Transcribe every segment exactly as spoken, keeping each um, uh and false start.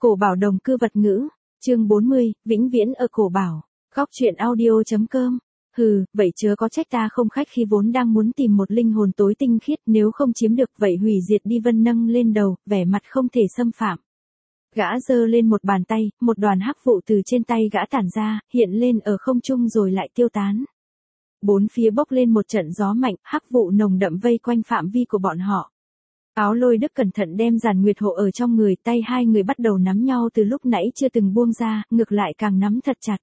Cổ bảo đồng cư vật ngữ, chương bốn mươi, vĩnh viễn ở cổ bảo. Góc truyện audio.com. Hừ, vậy chớ có trách ta không khách khi vốn đang muốn tìm một linh hồn tối tinh khiết, nếu không chiếm được vậy hủy diệt đi. Vân nâng lên đầu, vẻ mặt không thể xâm phạm. Gã giơ lên một bàn tay, một đoàn hắc vụ từ trên tay gã tản ra, hiện lên ở không trung rồi lại tiêu tán. Bốn phía bốc lên một trận gió mạnh, hắc vụ nồng đậm vây quanh phạm vi của bọn họ. Áo Lôi Đức cẩn thận đem Giản Nguyệt hộ ở trong người, tay hai người bắt đầu nắm nhau từ lúc nãy chưa từng buông ra, ngược lại càng nắm thật chặt.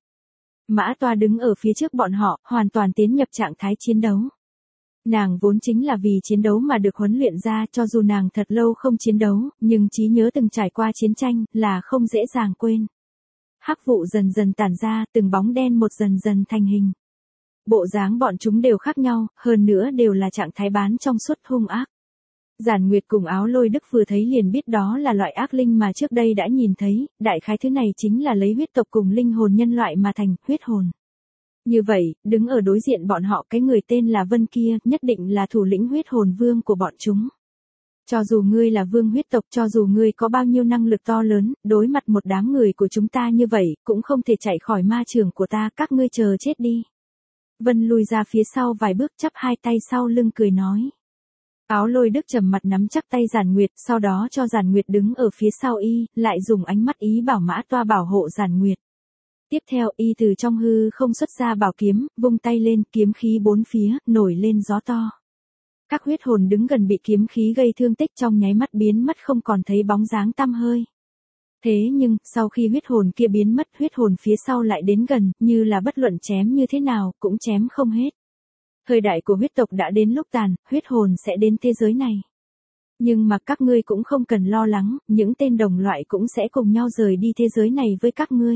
Mã Toa đứng ở phía trước bọn họ, hoàn toàn tiến nhập trạng thái chiến đấu. Nàng vốn chính là vì chiến đấu mà được huấn luyện ra, cho dù nàng thật lâu không chiến đấu, nhưng trí nhớ từng trải qua chiến tranh, là không dễ dàng quên. Hắc vụ dần dần tản ra, từng bóng đen một dần dần thành hình. Bộ dáng bọn chúng đều khác nhau, hơn nữa đều là trạng thái bán trong suốt hung ác. Giản Nguyệt cùng Áo Lôi Đức vừa thấy liền biết đó là loại ác linh mà trước đây đã nhìn thấy, đại khái thứ này chính là lấy huyết tộc cùng linh hồn nhân loại mà thành, huyết hồn. Như vậy, đứng ở đối diện bọn họ cái người tên là Vân kia, nhất định là thủ lĩnh huyết hồn vương của bọn chúng. Cho dù ngươi là vương huyết tộc, cho dù ngươi có bao nhiêu năng lực to lớn, đối mặt một đám người của chúng ta như vậy, cũng không thể chạy khỏi ma trường của ta, các ngươi chờ chết đi. Vân lùi ra phía sau vài bước, chắp hai tay sau lưng cười nói. Áo Lôi Đức trầm mặt nắm chắc tay Giản Nguyệt, sau đó cho Giản Nguyệt đứng ở phía sau y, lại dùng ánh mắt ý bảo Mã Toa bảo hộ Giản Nguyệt. Tiếp theo y từ trong hư không xuất ra bảo kiếm, vung tay lên, kiếm khí bốn phía, nổi lên gió to. Các huyết hồn đứng gần bị kiếm khí gây thương tích trong nháy mắt biến mất không còn thấy bóng dáng tăm hơi. Thế nhưng, sau khi huyết hồn kia biến mất, huyết hồn phía sau lại đến gần, như là bất luận chém như thế nào, cũng chém không hết. Thời đại của huyết tộc đã đến lúc tàn, huyết hồn sẽ đến thế giới này. Nhưng mà các ngươi cũng không cần lo lắng, những tên đồng loại cũng sẽ cùng nhau rời đi thế giới này với các ngươi.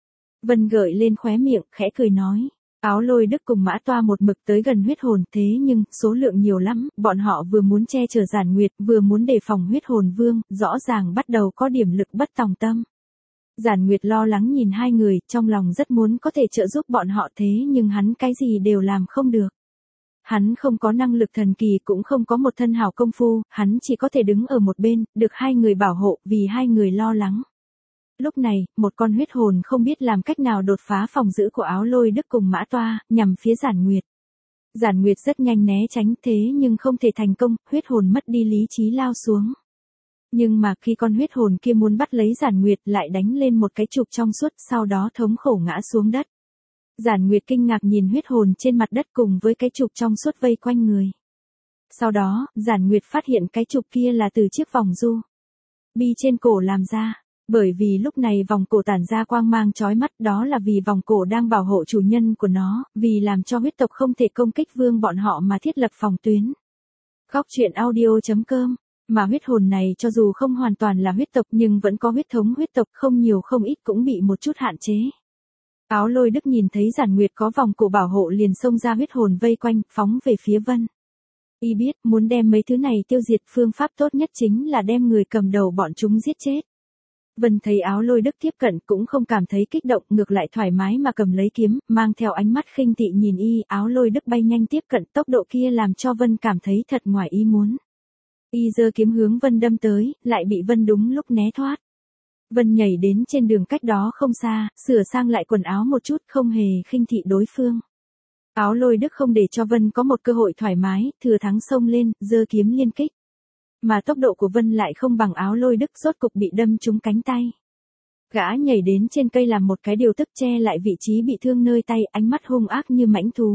Vân gợi lên khóe miệng, khẽ cười nói. Áo Lôi Đức cùng Mã Toa một mực tới gần huyết hồn, thế nhưng, số lượng nhiều lắm, bọn họ vừa muốn che chở Giản Nguyệt, vừa muốn đề phòng huyết hồn vương, rõ ràng bắt đầu có điểm lực bất tòng tâm. Giản Nguyệt lo lắng nhìn hai người, trong lòng rất muốn có thể trợ giúp bọn họ, thế nhưng hắn cái gì đều làm không được. Hắn không có năng lực thần kỳ, cũng không có một thân hảo công phu, hắn chỉ có thể đứng ở một bên, được hai người bảo hộ, vì hai người lo lắng. Lúc này, một con huyết hồn không biết làm cách nào đột phá phòng giữ của Áo Lôi Đức cùng Mã Toa, nhằm phía Giản Nguyệt. Giản Nguyệt rất nhanh né tránh, thế nhưng không thể thành công, huyết hồn mất đi lý trí lao xuống. Nhưng mà khi con huyết hồn kia muốn bắt lấy Giản Nguyệt, lại đánh lên một cái trục trong suốt, sau đó thống khổ ngã xuống đất. Giản Nguyệt kinh ngạc nhìn huyết hồn trên mặt đất cùng với cái trục trong suốt vây quanh người. Sau đó, Giản Nguyệt phát hiện cái trục kia là từ chiếc vòng du bi trên cổ làm ra. Bởi vì lúc này vòng cổ tản ra quang mang chói mắt, đó là vì vòng cổ đang bảo hộ chủ nhân của nó, vì làm cho huyết tộc không thể công kích vương bọn họ mà thiết lập phòng tuyến. Góc truyện audio.com. Mà huyết hồn này cho dù không hoàn toàn là huyết tộc nhưng vẫn có huyết thống huyết tộc, không nhiều không ít cũng bị một chút hạn chế. Áo Lôi Đức nhìn thấy Giản Nguyệt có vòng cổ bảo hộ liền xông ra huyết hồn vây quanh, phóng về phía Vân. Y biết, muốn đem mấy thứ này tiêu diệt, phương pháp tốt nhất chính là đem người cầm đầu bọn chúng giết chết. Vân thấy Áo Lôi Đức tiếp cận cũng không cảm thấy kích động, ngược lại thoải mái mà cầm lấy kiếm, mang theo ánh mắt khinh thị nhìn y. Áo Lôi Đức bay nhanh tiếp cận, tốc độ kia làm cho Vân cảm thấy thật ngoài ý muốn. Y giơ kiếm hướng Vân đâm tới, lại bị Vân đúng lúc né thoát. Vân nhảy đến trên đường cách đó không xa, sửa sang lại quần áo một chút, không hề khinh thị đối phương. Áo Lôi Đức không để cho Vân có một cơ hội thoải mái, thừa thắng xông lên, giơ kiếm liên kích. Mà tốc độ của Vân lại không bằng Áo Lôi Đức, rốt cục bị đâm trúng cánh tay. Gã nhảy đến trên cây làm một cái điều tức che lại vị trí bị thương nơi tay, ánh mắt hung ác như mãnh thú.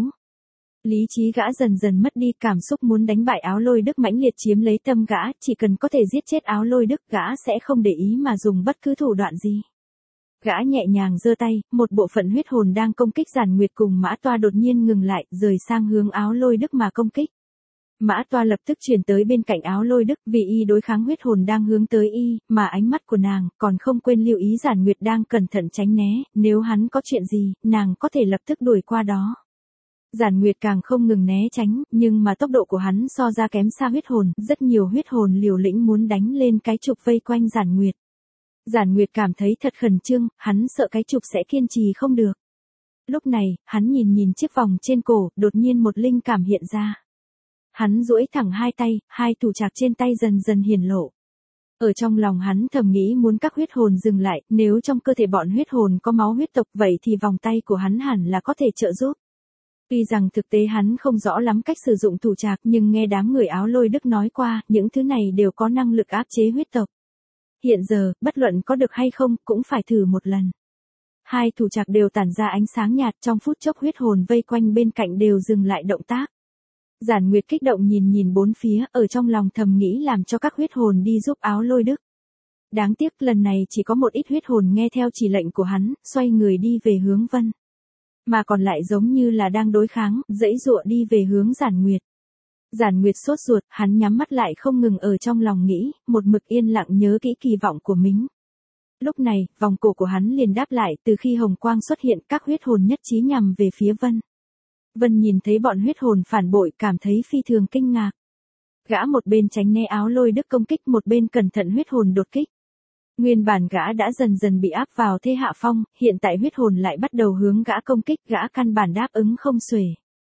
Lý trí gã dần dần mất đi, cảm xúc muốn đánh bại Áo Lôi Đức mãnh liệt chiếm lấy tâm gã, chỉ cần có thể giết chết Áo Lôi Đức, gã sẽ không để ý mà dùng bất cứ thủ đoạn gì. Gã nhẹ nhàng giơ tay, một bộ phận huyết hồn đang công kích Giản Nguyệt cùng Mã Toa đột nhiên ngừng lại, rời sang hướng Áo Lôi Đức mà công kích. Mã Toa lập tức chuyển tới bên cạnh Áo Lôi Đức, vì y đối kháng huyết hồn đang hướng tới y, mà ánh mắt của nàng còn không quên lưu ý Giản Nguyệt đang cẩn thận tránh né, nếu hắn có chuyện gì, nàng có thể lập tức đuổi qua đó. Giản Nguyệt càng không ngừng né tránh, nhưng mà tốc độ của hắn so ra kém xa huyết hồn, rất nhiều huyết hồn liều lĩnh muốn đánh lên cái trục vây quanh Giản Nguyệt. Giản Nguyệt cảm thấy thật khẩn trương, hắn sợ cái trục sẽ kiên trì không được. Lúc này, hắn nhìn nhìn chiếc vòng trên cổ, đột nhiên một linh cảm hiện ra. Hắn duỗi thẳng hai tay, hai thủ trạc trên tay dần dần hiển lộ. Ở trong lòng hắn thầm nghĩ muốn các huyết hồn dừng lại, nếu trong cơ thể bọn huyết hồn có máu huyết tộc vậy thì vòng tay của hắn hẳn là có thể trợ giúp. Tuy rằng thực tế hắn không rõ lắm cách sử dụng thủ trạc nhưng nghe đám người áo lôi đức nói qua, những thứ này đều có năng lực áp chế huyết tộc. Hiện giờ, bất luận có được hay không, cũng phải thử một lần. Hai thủ trạc đều tản ra ánh sáng nhạt, trong phút chốc huyết hồn vây quanh bên cạnh đều dừng lại động tác. Giản Nguyệt kích động nhìn nhìn bốn phía, ở trong lòng thầm nghĩ làm cho các huyết hồn đi giúp áo lôi đức. Đáng tiếc lần này chỉ có một ít huyết hồn nghe theo chỉ lệnh của hắn, xoay người đi về hướng Vân. Mà còn lại giống như là đang đối kháng, dãy dụa đi về hướng Giản Nguyệt. Giản Nguyệt sốt ruột, hắn nhắm mắt lại không ngừng ở trong lòng nghĩ, một mực yên lặng nhớ kỹ kỳ vọng của mình. Lúc này, vòng cổ của hắn liền đáp lại, từ khi hồng quang xuất hiện, các huyết hồn nhất trí nhằm về phía Vân. Vân nhìn thấy bọn huyết hồn phản bội, cảm thấy phi thường kinh ngạc. Gã một bên tránh né áo lôi đức công kích, một bên cẩn thận huyết hồn đột kích. Nguyên bản gã đã dần dần bị áp vào thế hạ phong, hiện tại huyết hồn lại bắt đầu hướng gã công kích, gã căn bản đáp ứng không xuể.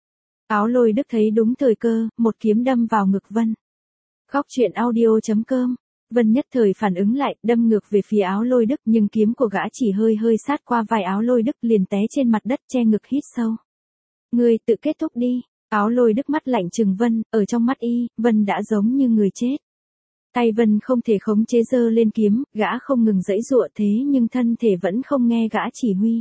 Áo lôi đức thấy đúng thời cơ, một kiếm đâm vào ngực Vân. Góc truyện audio chấm com. Vân nhất thời phản ứng lại, đâm ngược về phía áo lôi đức, nhưng kiếm của gã chỉ hơi hơi sát qua vai áo lôi đức, liền té trên mặt đất, che ngực hít sâu. Ngươi tự kết thúc đi. Áo lôi đức mắt lạnh trừng Vân, ở trong mắt y, Vân đã giống như người chết. Tay Vân không thể khống chế giơ lên kiếm, gã không ngừng giãy giụa thế nhưng thân thể vẫn không nghe gã chỉ huy.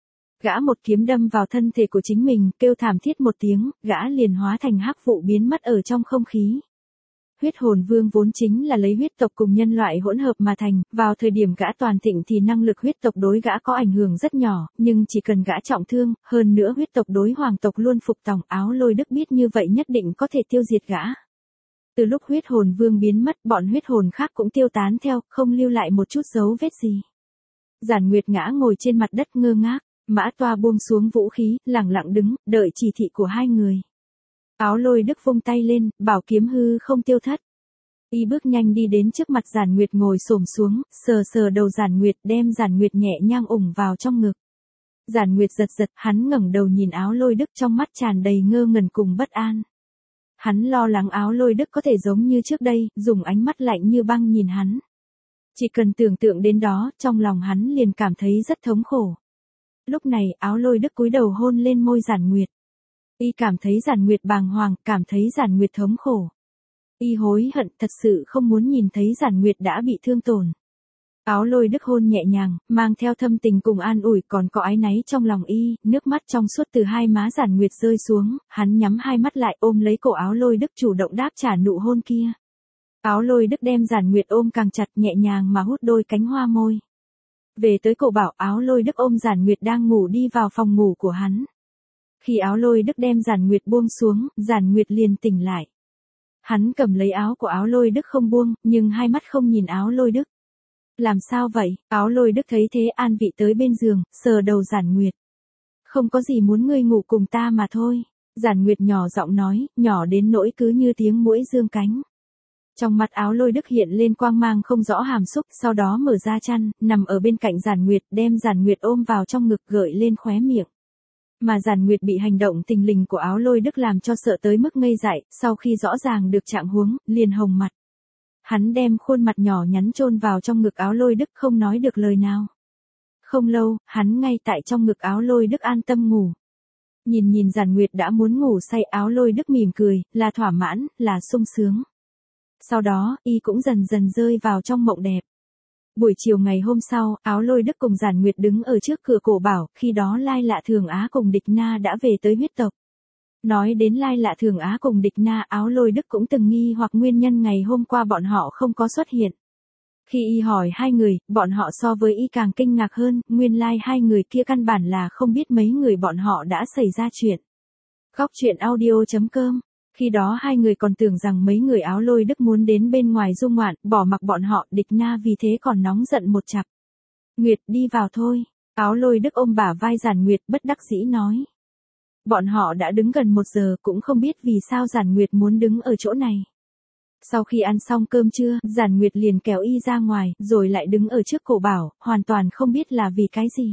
Gã một kiếm đâm vào thân thể của chính mình, kêu thảm thiết một tiếng, gã liền hóa thành hắc vụ biến mất ở trong không khí. Huyết hồn vương vốn chính là lấy huyết tộc cùng nhân loại hỗn hợp mà thành, vào thời điểm gã toàn thịnh thì năng lực huyết tộc đối gã có ảnh hưởng rất nhỏ, nhưng chỉ cần gã trọng thương, hơn nữa huyết tộc đối hoàng tộc luôn phục tòng, áo lôi đức biết như vậy nhất định có thể tiêu diệt gã. Từ lúc huyết hồn vương biến mất, bọn huyết hồn khác cũng tiêu tán theo, không lưu lại một chút dấu vết gì. Giản Nguyệt ngã ngồi trên mặt đất ngơ ngác, Mã Toa buông xuống vũ khí, lẳng lặng đứng, đợi chỉ thị của hai người. Áo lôi đức vung tay lên, bảo kiếm hư không tiêu thất. Y bước nhanh đi đến trước mặt Giản Nguyệt ngồi xổm xuống, sờ sờ đầu Giản Nguyệt, đem Giản Nguyệt nhẹ nhàng ủng vào trong ngực. Giản Nguyệt giật giật, hắn ngẩng đầu nhìn áo lôi đức, trong mắt tràn đầy ngơ ngẩn cùng bất an. Hắn lo lắng áo lôi đức có thể giống như trước đây, dùng ánh mắt lạnh như băng nhìn hắn. Chỉ cần tưởng tượng đến đó, trong lòng hắn liền cảm thấy rất thống khổ. Lúc này, áo lôi đức cúi đầu hôn lên môi Giản Nguyệt. Y cảm thấy Giản Nguyệt bàng hoàng, cảm thấy Giản Nguyệt thống khổ. Y hối hận, thật sự không muốn nhìn thấy Giản Nguyệt đã bị thương tổn. Áo lôi đức hôn nhẹ nhàng, mang theo thâm tình cùng an ủi, còn có áy náy trong lòng y, nước mắt trong suốt từ hai má Giản Nguyệt rơi xuống, hắn nhắm hai mắt lại ôm lấy cổ áo lôi đức chủ động đáp trả nụ hôn kia. Áo lôi đức đem Giản Nguyệt ôm càng chặt, nhẹ nhàng mà hút đôi cánh hoa môi. Về tới cổ bảo, áo lôi đức ôm Giản Nguyệt đang ngủ đi vào phòng ngủ của hắn. Khi áo lôi đức đem Giản Nguyệt buông xuống, Giản Nguyệt liền tỉnh lại. Hắn cầm lấy áo của áo lôi đức không buông, nhưng hai mắt không nhìn áo lôi đức. Làm sao vậy? Áo lôi đức thấy thế an vị tới bên giường, sờ đầu Giản Nguyệt. Không có gì, muốn ngươi ngủ cùng ta mà thôi. Giản Nguyệt nhỏ giọng nói, nhỏ đến nỗi cứ như tiếng muỗi dương cánh. Trong mặt áo lôi đức hiện lên quang mang không rõ hàm xúc, sau đó mở ra chăn, nằm ở bên cạnh Giản Nguyệt, đem Giản Nguyệt ôm vào trong ngực, gợi lên khóe miệng. Mà Giản Nguyệt bị hành động tình lình của áo lôi đức làm cho sợ tới mức ngây dại, sau khi rõ ràng được trạng huống, liền hồng mặt. Hắn đem khuôn mặt nhỏ nhắn chôn vào trong ngực áo lôi đức, không nói được lời nào. Không lâu, hắn ngay tại trong ngực áo lôi đức an tâm ngủ. Nhìn nhìn Giản Nguyệt đã muốn ngủ say, áo lôi đức mỉm cười, là thỏa mãn, là sung sướng. Sau đó, y cũng dần dần rơi vào trong mộng đẹp. Buổi chiều ngày hôm sau, áo lôi đức cùng Giản Nguyệt đứng ở trước cửa cổ bảo, khi đó Lai Lạ Thường Á cùng Địch Na đã về tới huyết tộc. Nói đến Lai Lạ Thường Á cùng Địch Na, áo lôi đức cũng từng nghi hoặc nguyên nhân ngày hôm qua bọn họ không có xuất hiện. Khi y hỏi hai người, bọn họ so với y càng kinh ngạc hơn, nguyên lai hai người kia căn bản là không biết mấy người bọn họ đã xảy ra chuyện. Góc truyện audio chấm com. Khi đó hai người còn tưởng rằng mấy người áo lôi đức muốn đến bên ngoài du ngoạn, bỏ mặc bọn họ, Địch Na vì thế còn nóng giận một chặp. Nguyệt, đi vào thôi. Áo lôi đức ôm bả vai Giản Nguyệt, bất đắc dĩ nói. Bọn họ đã đứng gần một giờ, cũng không biết vì sao Giản Nguyệt muốn đứng ở chỗ này. Sau khi ăn xong cơm trưa, Giản Nguyệt liền kéo y ra ngoài, rồi lại đứng ở trước cổ bảo, hoàn toàn không biết là vì cái gì.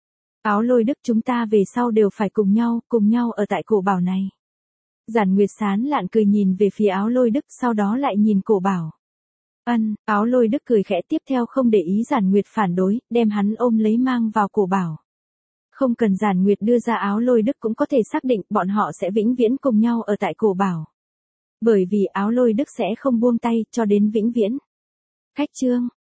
Áo lôi đức, chúng ta về sau đều phải cùng nhau, cùng nhau ở tại cổ bảo này. Giản Nguyệt sán lạn cười nhìn về phía áo lôi đức, sau đó lại nhìn cổ bảo. Ân, Áo Lôi Đức cười khẽ tiếp theo không để ý Giản Nguyệt phản đối, đem hắn ôm lấy mang vào cổ bảo. Không cần Giản Nguyệt đưa ra Áo Lôi Đức cũng có thể xác định bọn họ sẽ vĩnh viễn cùng nhau ở tại cổ bảo. Bởi vì Áo Lôi Đức sẽ không buông tay cho đến vĩnh viễn. Khách chương